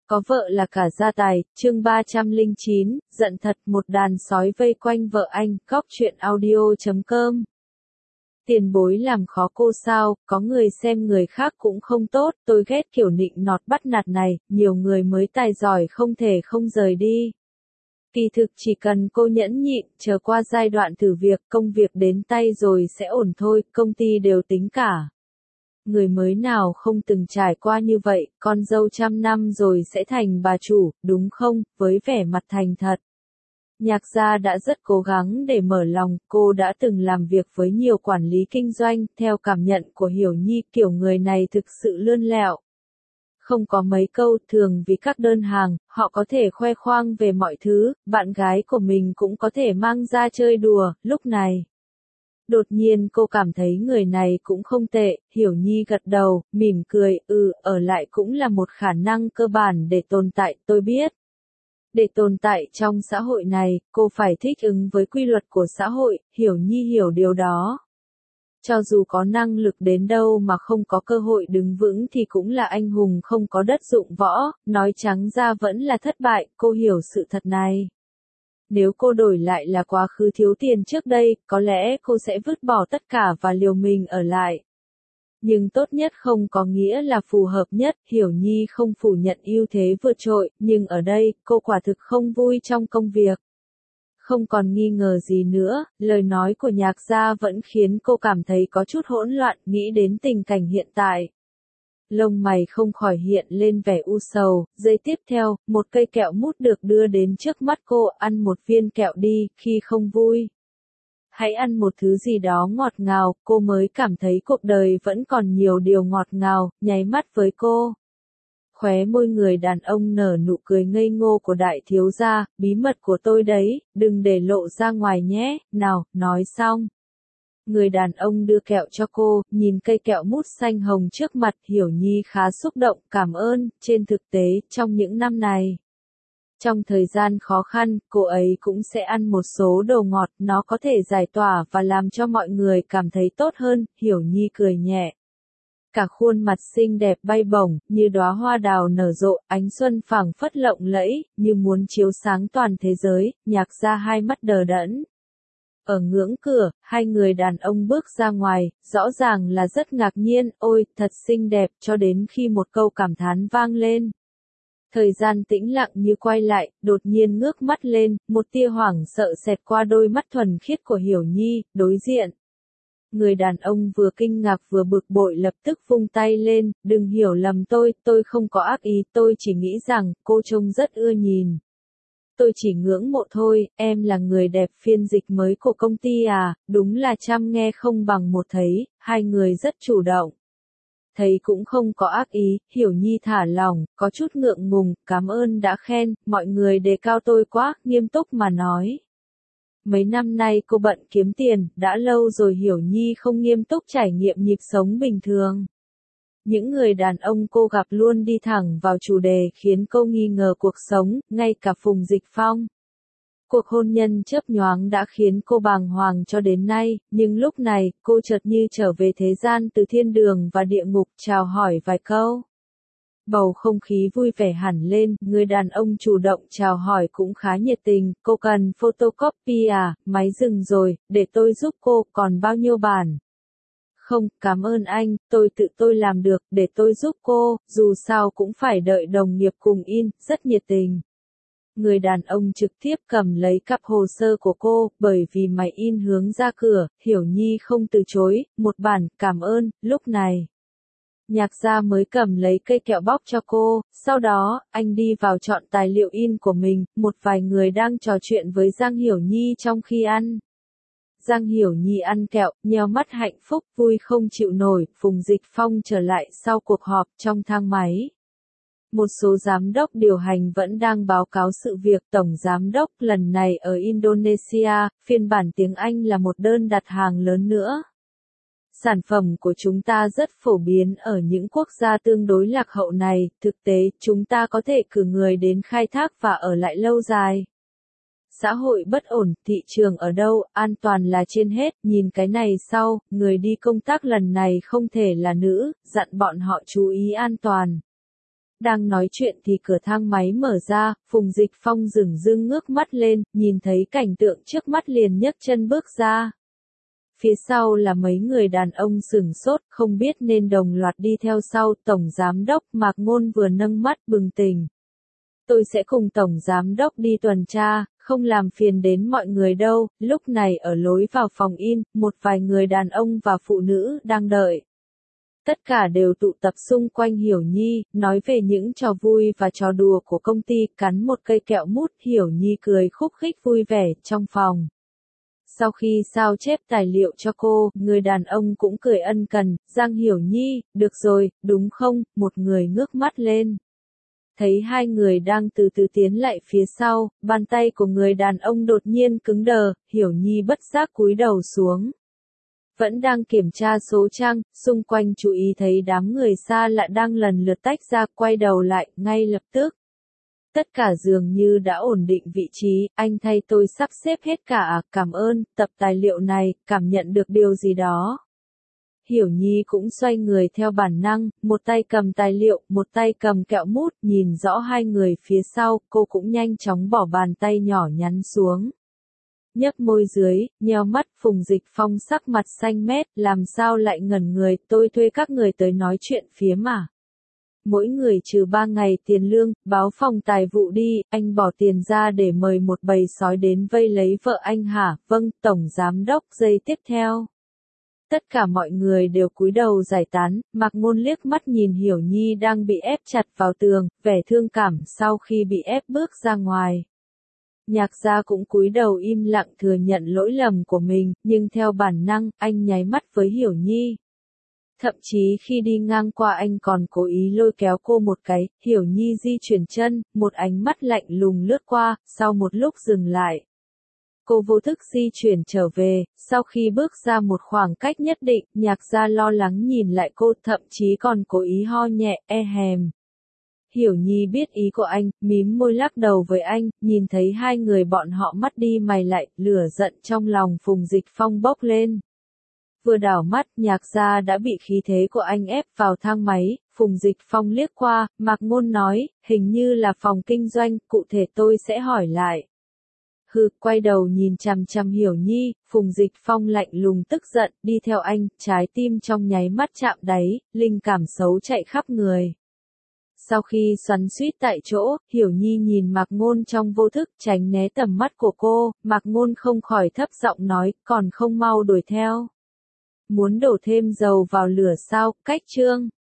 Có vợ là cả gia tài, chương 309, giận thật một đàn sói vây quanh vợ anh, góc truyện audio.com. Tiền bối làm khó cô sao, có người xem người khác cũng không tốt, tôi ghét kiểu nịnh nọt bắt nạt này, nhiều người mới tài giỏi không thể không rời đi. Kỳ thực chỉ cần cô nhẫn nhịn, chờ qua giai đoạn thử việc, công việc đến tay rồi sẽ ổn thôi, công ty đều tính cả. Người mới nào không từng trải qua như vậy, con dâu trăm năm rồi sẽ thành bà chủ, đúng không, với vẻ mặt thành thật. Nhạc gia đã rất cố gắng để mở lòng, cô đã từng làm việc với nhiều quản lý kinh doanh, theo cảm nhận của Hiểu Nhi, kiểu người này thực sự lươn lẹo. Không có mấy câu, thường vì các đơn hàng, họ có thể khoe khoang về mọi thứ, bạn gái của mình cũng có thể mang ra chơi đùa, lúc này. Đột nhiên cô cảm thấy người này cũng không tệ, Hiểu Nhi gật đầu, mỉm cười, ở lại cũng là một khả năng cơ bản để tồn tại, tôi biết. Để tồn tại trong xã hội này, cô phải thích ứng với quy luật của xã hội, Hiểu Nhi hiểu điều đó. Cho dù có năng lực đến đâu mà không có cơ hội đứng vững thì cũng là anh hùng không có đất dụng võ, nói trắng ra vẫn là thất bại, cô hiểu sự thật này. Nếu cô đổi lại là quá khứ thiếu tiền trước đây, có lẽ cô sẽ vứt bỏ tất cả và liều mình ở lại. Nhưng tốt nhất không có nghĩa là phù hợp nhất, Hiểu Nhi không phủ nhận ưu thế vượt trội, nhưng ở đây, cô quả thực không vui trong công việc. Không còn nghi ngờ gì nữa, lời nói của nhạc gia vẫn khiến cô cảm thấy có chút hỗn loạn, nghĩ đến tình cảnh hiện tại. Lông mày không khỏi hiện lên vẻ u sầu, giây tiếp theo, một cây kẹo mút được đưa đến trước mắt cô, ăn một viên kẹo đi, khi không vui. Hãy ăn một thứ gì đó ngọt ngào, cô mới cảm thấy cuộc đời vẫn còn nhiều điều ngọt ngào, nháy mắt với cô. Khóe môi người đàn ông nở nụ cười ngây ngô của đại thiếu gia, bí mật của tôi đấy, đừng để lộ ra ngoài nhé, nào, nói xong. Người đàn ông đưa kẹo cho cô, nhìn cây kẹo mút xanh hồng trước mặt, Hiểu Nhi khá xúc động, cảm ơn, trên thực tế, trong những năm này. Trong thời gian khó khăn, cô ấy cũng sẽ ăn một số đồ ngọt, nó có thể giải tỏa và làm cho mọi người cảm thấy tốt hơn, Hiểu Nhi cười nhẹ. Cả khuôn mặt xinh đẹp bay bổng, như đóa hoa đào nở rộ, ánh xuân phảng phất lộng lẫy, như muốn chiếu sáng toàn thế giới, nhạc ra hai mắt đờ đẫn. Ở ngưỡng cửa, hai người đàn ông bước ra ngoài, rõ ràng là rất ngạc nhiên, ôi, thật xinh đẹp, cho đến khi một câu cảm thán vang lên. Thời gian tĩnh lặng như quay lại, đột nhiên ngước mắt lên, một tia hoảng sợ xẹt qua đôi mắt thuần khiết của Hiểu Nhi, đối diện. Người đàn ông vừa kinh ngạc vừa bực bội lập tức vung tay lên, đừng hiểu lầm tôi không có ác ý, tôi chỉ nghĩ rằng, cô trông rất ưa nhìn. Tôi chỉ ngưỡng mộ thôi, em là người đẹp phiên dịch mới của công ty à, đúng là trăm nghe không bằng một thấy, hai người rất chủ động. Thấy cũng không có ác ý, Hiểu Nhi thả lỏng, có chút ngượng ngùng, cảm ơn đã khen, mọi người đề cao tôi quá, nghiêm túc mà nói. Mấy năm nay cô bận kiếm tiền, đã lâu rồi Hiểu Nhi không nghiêm túc trải nghiệm nhịp sống bình thường. Những người đàn ông cô gặp luôn đi thẳng vào chủ đề khiến cô nghi ngờ cuộc sống, ngay cả Phùng Dịch Phong. Cuộc hôn nhân chớp nhoáng đã khiến cô bàng hoàng cho đến nay, nhưng lúc này, cô chợt như trở về thế gian từ thiên đường và địa ngục, chào hỏi vài câu. Bầu không khí vui vẻ hẳn lên, người đàn ông chủ động chào hỏi cũng khá nhiệt tình, cô cần photocopy à, máy dừng rồi, để tôi giúp cô, còn bao nhiêu bản? Không, cảm ơn anh, tự tôi làm được, để tôi giúp cô, dù sao cũng phải đợi đồng nghiệp cùng in, rất nhiệt tình. Người đàn ông trực tiếp cầm lấy cặp hồ sơ của cô, bởi vì máy in hướng ra cửa, Hiểu Nhi không từ chối, một bản, cảm ơn, lúc này. Nhạc gia mới cầm lấy cây kẹo bóc cho cô, sau đó, anh đi vào chọn tài liệu in của mình, một vài người đang trò chuyện với Giang Hiểu Nhi trong khi ăn. Giang Hiểu Nhi ăn kẹo, nheo mắt hạnh phúc, vui không chịu nổi, Phùng Dịch Phong trở lại sau cuộc họp trong thang máy. Một số giám đốc điều hành vẫn đang báo cáo sự việc, tổng giám đốc lần này ở Indonesia, phiên bản tiếng Anh là một đơn đặt hàng lớn nữa. Sản phẩm của chúng ta rất phổ biến ở những quốc gia tương đối lạc hậu này, thực tế, chúng ta có thể cử người đến khai thác và ở lại lâu dài. Xã hội bất ổn, thị trường ở đâu, an toàn là trên hết, nhìn cái này sau, người đi công tác lần này không thể là nữ, dặn bọn họ chú ý an toàn. Đang nói chuyện thì cửa thang máy mở ra, Phùng Dịch Phong dửng dưng ngước mắt lên, nhìn thấy cảnh tượng trước mắt liền nhấc chân bước ra. Phía sau là mấy người đàn ông sửng sốt, không biết nên đồng loạt đi theo sau. Tổng Giám đốc Mạc Ngôn vừa nâng mắt bừng tỉnh. Tôi sẽ cùng Tổng Giám đốc đi tuần tra, không làm phiền đến mọi người đâu. Lúc này ở lối vào phòng in, một vài người đàn ông và phụ nữ đang đợi. Tất cả đều tụ tập xung quanh Hiểu Nhi, nói về những trò vui và trò đùa của công ty, cắn một cây kẹo mút. Hiểu Nhi cười khúc khích vui vẻ trong phòng. Sau khi sao chép tài liệu cho cô, người đàn ông cũng cười ân cần. Giang Hiểu Nhi, được rồi, đúng không? Một người ngước mắt lên. Thấy hai người đang từ từ tiến lại phía sau, bàn tay của người đàn ông đột nhiên cứng đờ. Hiểu Nhi bất giác cúi đầu xuống. Vẫn đang kiểm tra số trang, xung quanh chú ý thấy đám người xa lạ đang lần lượt tách ra, quay đầu lại, ngay lập tức. Tất cả dường như đã ổn định vị trí. Anh thay tôi sắp xếp hết cả à? Cảm ơn. Tập tài liệu này, cảm nhận được điều gì đó. Hiểu Nhi cũng xoay người theo bản năng, một tay cầm tài liệu, một tay cầm kẹo mút. Nhìn rõ hai người phía sau, cô cũng nhanh chóng bỏ bàn tay nhỏ nhắn xuống. Nhấp môi dưới, nheo mắt. Phùng Dịch Phong sắc mặt xanh mét, làm sao lại ngẩn người. Tôi thuê các người tới nói chuyện phía mà. Mỗi người trừ 3 ngày tiền lương, báo phòng tài vụ đi. Anh bỏ tiền ra để mời một bầy sói đến vây lấy vợ anh hả? Vâng, Tổng Giám đốc. Giây tiếp theo, tất cả mọi người đều cúi đầu giải tán. Mạc Ngôn liếc mắt nhìn Hiểu Nhi đang bị ép chặt vào tường, vẻ thương cảm. Sau khi bị ép bước ra ngoài, Nhạc Gia cũng cúi đầu im lặng thừa nhận lỗi lầm của mình, nhưng theo bản năng, anh nháy mắt với Hiểu Nhi. Thậm chí khi đi ngang qua anh còn cố ý lôi kéo cô một cái. Hiểu Nhi di chuyển chân, một ánh mắt lạnh lùng lướt qua, sau một lúc dừng lại. Cô vô thức di chuyển trở về. Sau khi bước ra một khoảng cách nhất định, Nhạc Gia lo lắng nhìn lại cô, thậm chí còn cố ý ho nhẹ, e hèm. Hiểu Nhi biết ý của anh, mím môi lắc đầu với anh. Nhìn thấy hai người bọn họ mắt đi mày lại, lửa giận trong lòng Phùng Dịch Phong bốc lên. Vừa đảo mắt, Nhạc Gia đã bị khí thế của anh ép vào thang máy. Phùng Dịch Phong liếc qua, Mạc Ngôn nói, hình như là phòng kinh doanh, cụ thể tôi sẽ hỏi lại. Hừ, quay đầu nhìn chằm chằm Hiểu Nhi. Phùng Dịch Phong lạnh lùng tức giận, đi theo anh. Trái tim trong nháy mắt chạm đáy, linh cảm xấu chạy khắp người. Sau khi xoắn xuýt tại chỗ, Hiểu Nhi nhìn Mạc Ngôn trong vô thức, tránh né tầm mắt của cô. Mạc Ngôn không khỏi thấp giọng nói, còn không mau đuổi theo. Muốn đổ thêm dầu vào lửa sao? Cách chương